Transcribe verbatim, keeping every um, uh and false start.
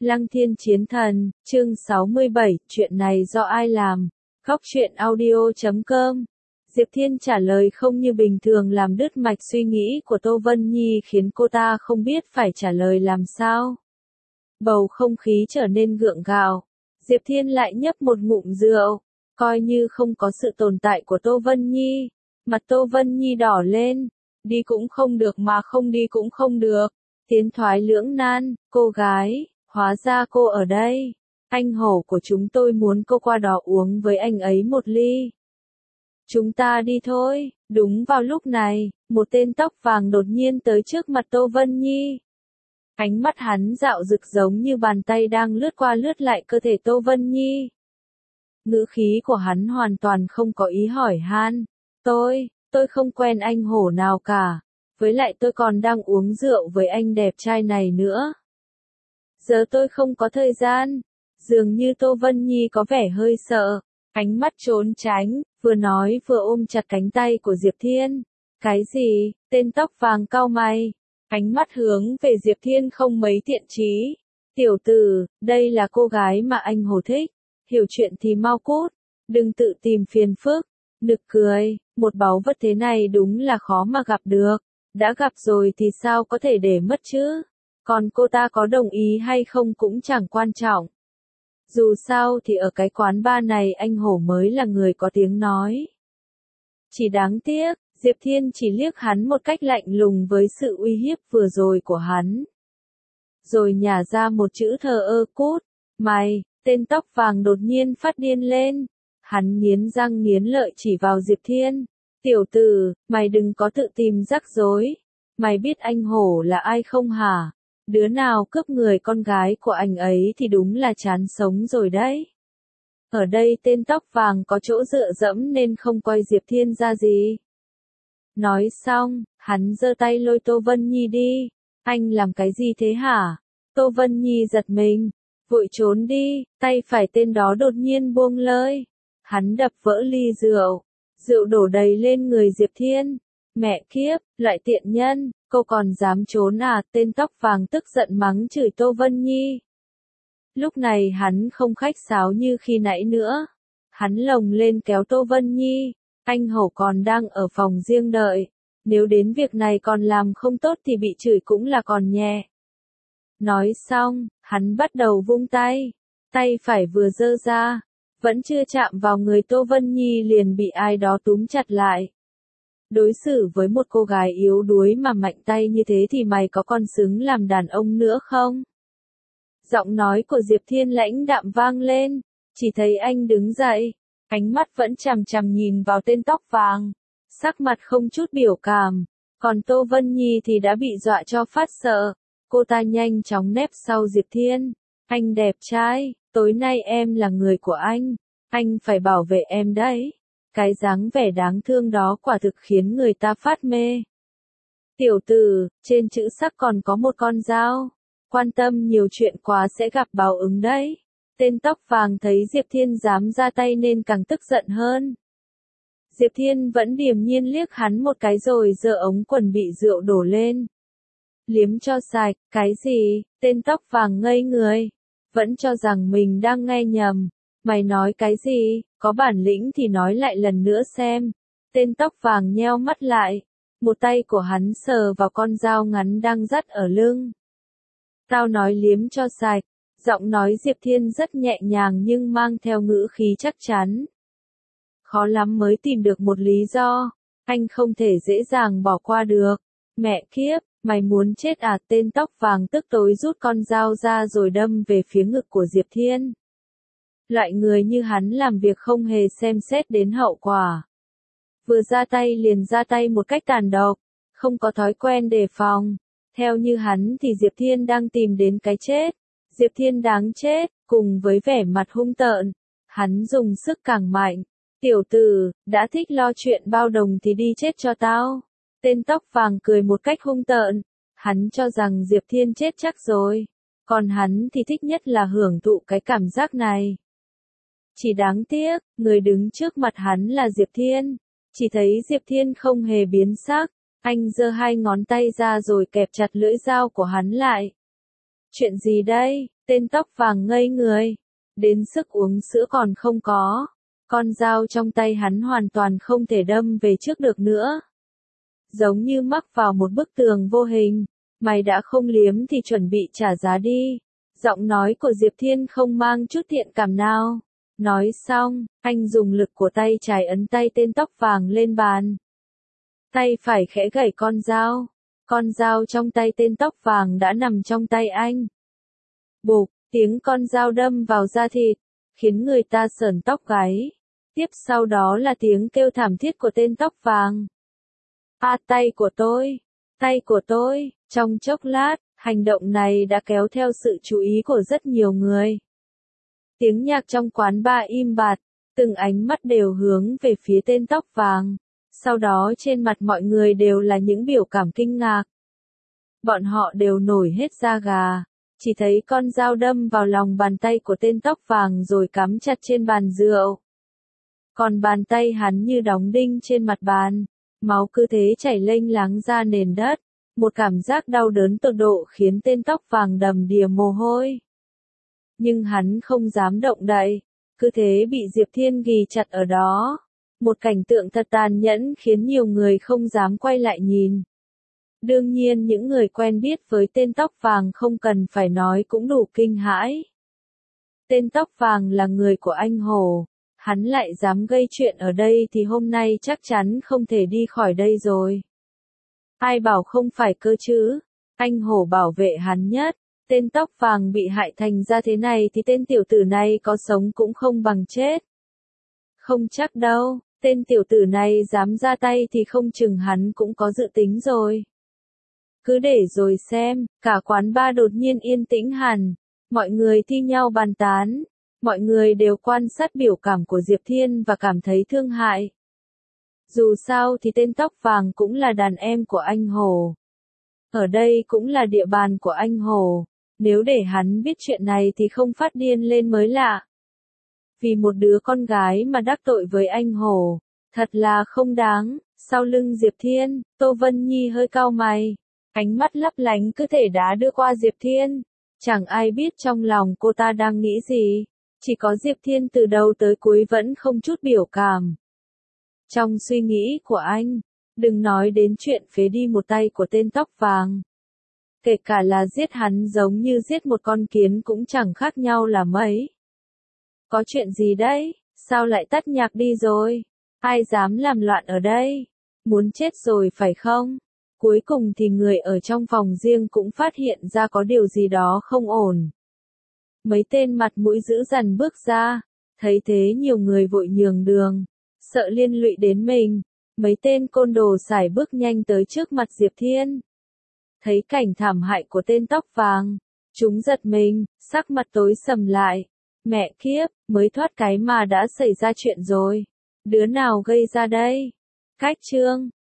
Lăng Thiên Chiến Thần, chương sáu mươi bảy, chuyện này do ai làm? Góc truyện audio chấm com. Diệp Thiên trả lời không như bình thường làm đứt mạch suy nghĩ của Tô Vân Nhi khiến cô ta không biết phải trả lời làm sao. Bầu không khí trở nên gượng gạo. Diệp Thiên lại nhấp một ngụm rượu, coi như không có sự tồn tại của Tô Vân Nhi. Mặt Tô Vân Nhi đỏ lên, đi cũng không được mà không đi cũng không được. Tiến thoái lưỡng nan, cô gái, hóa ra cô ở đây. Anh hổ của chúng tôi muốn cô qua đó uống với anh ấy một ly. Chúng ta đi thôi. Đúng vào lúc này, một tên tóc vàng đột nhiên tới trước mặt Tô Vân Nhi. Ánh mắt hắn dạo rực giống như bàn tay đang lướt qua lướt lại cơ thể Tô Vân Nhi. Ngữ khí của hắn hoàn toàn không có ý hỏi han. Tôi, tôi không quen anh hổ nào cả. Với lại tôi còn đang uống rượu với anh đẹp trai này nữa. Giờ tôi không có thời gian. Dường như Tô Vân Nhi có vẻ hơi sợ. Ánh mắt trốn tránh, vừa nói vừa ôm chặt cánh tay của Diệp Thiên. Cái gì? Tên tóc vàng cau mày. Ánh mắt hướng về Diệp Thiên không mấy thiện chí. Tiểu tử, đây là cô gái mà anh hổ thích. Hiểu chuyện thì mau cút. Đừng tự tìm phiền phức. Nực cười, một báu vật thế này đúng là khó mà gặp được. Đã gặp rồi thì sao có thể để mất chứ? Còn cô ta có đồng ý hay không cũng chẳng quan trọng. Dù sao thì ở cái quán bar này anh hổ mới là người có tiếng nói. Chỉ đáng tiếc, Diệp Thiên chỉ liếc hắn một cách lạnh lùng với sự uy hiếp vừa rồi của hắn. Rồi nhả ra một chữ thờ ơ cút. Mày, tên tóc vàng đột nhiên phát điên lên. Hắn nghiến răng nghiến lợi chỉ vào Diệp Thiên. Tiểu tử, mày đừng có tự tìm rắc rối. Mày biết anh hổ là ai không hả? Đứa nào cướp người con gái của anh ấy thì đúng là chán sống rồi đấy. Ở đây tên tóc vàng có chỗ dựa dẫm nên không coi Diệp Thiên ra gì. Nói xong, hắn giơ tay lôi Tô Vân Nhi đi. Anh làm cái gì thế hả? Tô Vân Nhi giật mình, vội trốn đi, tay phải tên đó đột nhiên buông lơi. Hắn đập vỡ ly rượu. Rượu đổ đầy lên người Diệp Thiên. Mẹ kiếp, loại tiện nhân, cô còn dám trốn à? Tên tóc vàng tức giận mắng chửi Tô Vân Nhi. Lúc này hắn không khách sáo như khi nãy nữa. Hắn lồng lên kéo Tô Vân Nhi. Anh hổ còn đang ở phòng riêng đợi. Nếu đến việc này còn làm không tốt thì bị chửi cũng là còn nhẹ. Nói xong, hắn bắt đầu vung tay. Tay phải vừa giơ ra. Vẫn chưa chạm vào người Tô Vân Nhi liền bị ai đó túm chặt lại. Đối xử với một cô gái yếu đuối mà mạnh tay như thế thì mày có còn xứng làm đàn ông nữa không? Giọng nói của Diệp Thiên lãnh đạm vang lên, chỉ thấy anh đứng dậy, ánh mắt vẫn chằm chằm nhìn vào tên tóc vàng, sắc mặt không chút biểu cảm, còn Tô Vân Nhi thì đã bị dọa cho phát sợ, cô ta nhanh chóng nép sau Diệp Thiên. Anh đẹp trai, tối nay em là người của anh, anh phải bảo vệ em đấy. Cái dáng vẻ đáng thương đó quả thực khiến người ta phát mê. Tiểu tử, trên chữ sắc còn có một con dao. Quan tâm nhiều chuyện quá sẽ gặp báo ứng đấy. Tên tóc vàng thấy Diệp Thiên dám ra tay nên càng tức giận hơn. Diệp Thiên vẫn điềm nhiên liếc hắn một cái rồi giơ ống quần bị rượu đổ lên. Liếm cho sạch, cái gì? Tên tóc vàng ngây người. Vẫn cho rằng mình đang nghe nhầm. Mày nói cái gì? Có bản lĩnh thì nói lại lần nữa xem. Tên tóc vàng nheo mắt lại. Một tay của hắn sờ vào con dao ngắn đang dắt ở lưng. Tao nói liếm cho sạch. Giọng nói Diệp Thiên rất nhẹ nhàng nhưng mang theo ngữ khí chắc chắn. Khó lắm mới tìm được một lý do. Anh không thể dễ dàng bỏ qua được. Mẹ kiếp, mày muốn chết à? Tên tóc vàng tức tối rút con dao ra rồi đâm về phía ngực của Diệp Thiên. Loại người như hắn làm việc không hề xem xét đến hậu quả. Vừa ra tay liền ra tay một cách tàn độc, không có thói quen đề phòng. Theo như hắn thì Diệp Thiên đang tìm đến cái chết. Diệp Thiên đáng chết, cùng với vẻ mặt hung tợn. Hắn dùng sức càng mạnh. Tiểu tử, đã thích lo chuyện bao đồng thì đi chết cho tao. Tên tóc vàng cười một cách hung tợn. Hắn cho rằng Diệp Thiên chết chắc rồi. Còn hắn thì thích nhất là hưởng thụ cái cảm giác này. Chỉ đáng tiếc, người đứng trước mặt hắn là Diệp Thiên. Chỉ thấy Diệp Thiên không hề biến sắc. Anh giơ hai ngón tay ra rồi kẹp chặt lưỡi dao của hắn lại. Chuyện gì đây? Tên tóc vàng ngây người. Đến sức uống sữa còn không có. Con dao trong tay hắn hoàn toàn không thể đâm về trước được nữa. Giống như mắc vào một bức tường vô hình. Mày đã không liếm thì chuẩn bị trả giá đi. Giọng nói của Diệp Thiên không mang chút thiện cảm nào. Nói xong, anh dùng lực của tay trái ấn tay tên tóc vàng lên bàn. Tay phải khẽ gẩy con dao. Con dao trong tay tên tóc vàng đã nằm trong tay anh. Bụp, tiếng con dao đâm vào da thịt, khiến người ta sởn tóc gáy. Tiếp sau đó là tiếng kêu thảm thiết của tên tóc vàng. À, tay của tôi, tay của tôi. Trong chốc lát, hành động này đã kéo theo sự chú ý của rất nhiều người. Tiếng nhạc trong quán bar im bặt, từng ánh mắt đều hướng về phía tên tóc vàng. Sau đó trên mặt mọi người đều là những biểu cảm kinh ngạc. Bọn họ đều nổi hết da gà, chỉ thấy con dao đâm vào lòng bàn tay của tên tóc vàng rồi cắm chặt trên bàn rượu. Còn bàn tay hắn như đóng đinh trên mặt bàn, máu cứ thế chảy lênh láng ra nền đất. Một cảm giác đau đớn tột độ khiến tên tóc vàng đầm đìa mồ hôi. Nhưng hắn không dám động đậy, cứ thế bị Diệp Thiên ghì chặt ở đó. Một cảnh tượng thật tàn nhẫn khiến nhiều người không dám quay lại nhìn. Đương nhiên những người quen biết với tên tóc vàng không cần phải nói cũng đủ kinh hãi. Tên tóc vàng là người của anh Hồ. Hắn lại dám gây chuyện ở đây thì hôm nay chắc chắn không thể đi khỏi đây rồi. Ai bảo không phải cơ chứ? Anh Hổ bảo vệ hắn nhất. Tên tóc vàng bị hại thành ra thế này thì tên tiểu tử này có sống cũng không bằng chết. Không chắc đâu, tên tiểu tử này dám ra tay thì không chừng hắn cũng có dự tính rồi. Cứ để rồi xem, cả quán bar đột nhiên yên tĩnh hẳn. Mọi người thi nhau bàn tán. Mọi người đều quan sát biểu cảm của Diệp Thiên và cảm thấy thương hại. Dù sao thì tên tóc vàng cũng là đàn em của anh Hồ. Ở đây cũng là địa bàn của anh Hồ. Nếu để hắn biết chuyện này thì không phát điên lên mới lạ. Vì một đứa con gái mà đắc tội với anh Hồ. Thật là không đáng. Sau lưng Diệp Thiên, Tô Vân Nhi hơi cau mày. Ánh mắt lấp lánh cứ thể đá đưa qua Diệp Thiên. Chẳng ai biết trong lòng cô ta đang nghĩ gì. Chỉ có Diệp Thiên từ đầu tới cuối vẫn không chút biểu cảm. Trong suy nghĩ của anh, đừng nói đến chuyện phế đi một tay của tên tóc vàng. Kể cả là giết hắn giống như giết một con kiến cũng chẳng khác nhau là mấy. Có chuyện gì đấy? Sao lại tắt nhạc đi rồi? Ai dám làm loạn ở đây? Muốn chết rồi phải không? Cuối cùng thì người ở trong phòng riêng cũng phát hiện ra có điều gì đó không ổn. Mấy tên mặt mũi dữ dằn bước ra, thấy thế nhiều người vội nhường đường, sợ liên lụy đến mình. Mấy tên côn đồ sải bước nhanh tới trước mặt Diệp Thiên. Thấy cảnh thảm hại của tên tóc vàng, chúng giật mình, sắc mặt tối sầm lại. Mẹ kiếp, mới thoát cái mà đã xảy ra chuyện rồi. Đứa nào gây ra đây? Cách chương